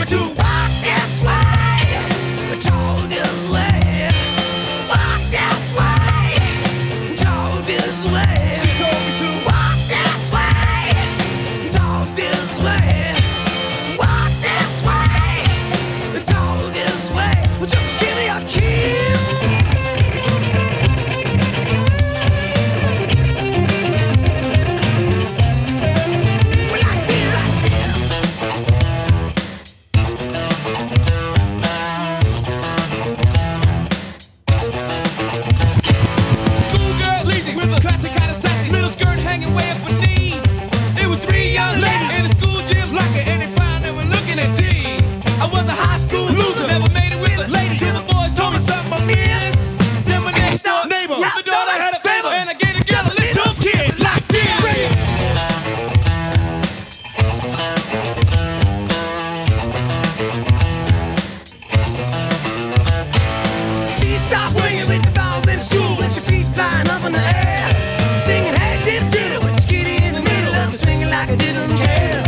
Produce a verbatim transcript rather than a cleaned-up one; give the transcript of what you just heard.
to walk this way, talk this way, walk this way, talk this way. She told me to walk this way, talk this way, walk this way, talk this way. Well, just give me your keys. Well, I feel like this. Schoolgirl, sleazy with a classic kind of sassy little skirt hanging way up her knee. It was three young ladies in the school gym, like an eighty-five, they were looking at tea. I was a high school loser, never made it with a lady. Till the boys told me something I miss. Then my next door neighbor, the daughter had a favor, and I gave the girl a little kid like this. Seesaw swinging with the balls in school, with your feet flying up in the air, singing hey dip diddle with your kitty in the middle, and swinging like I didn't care.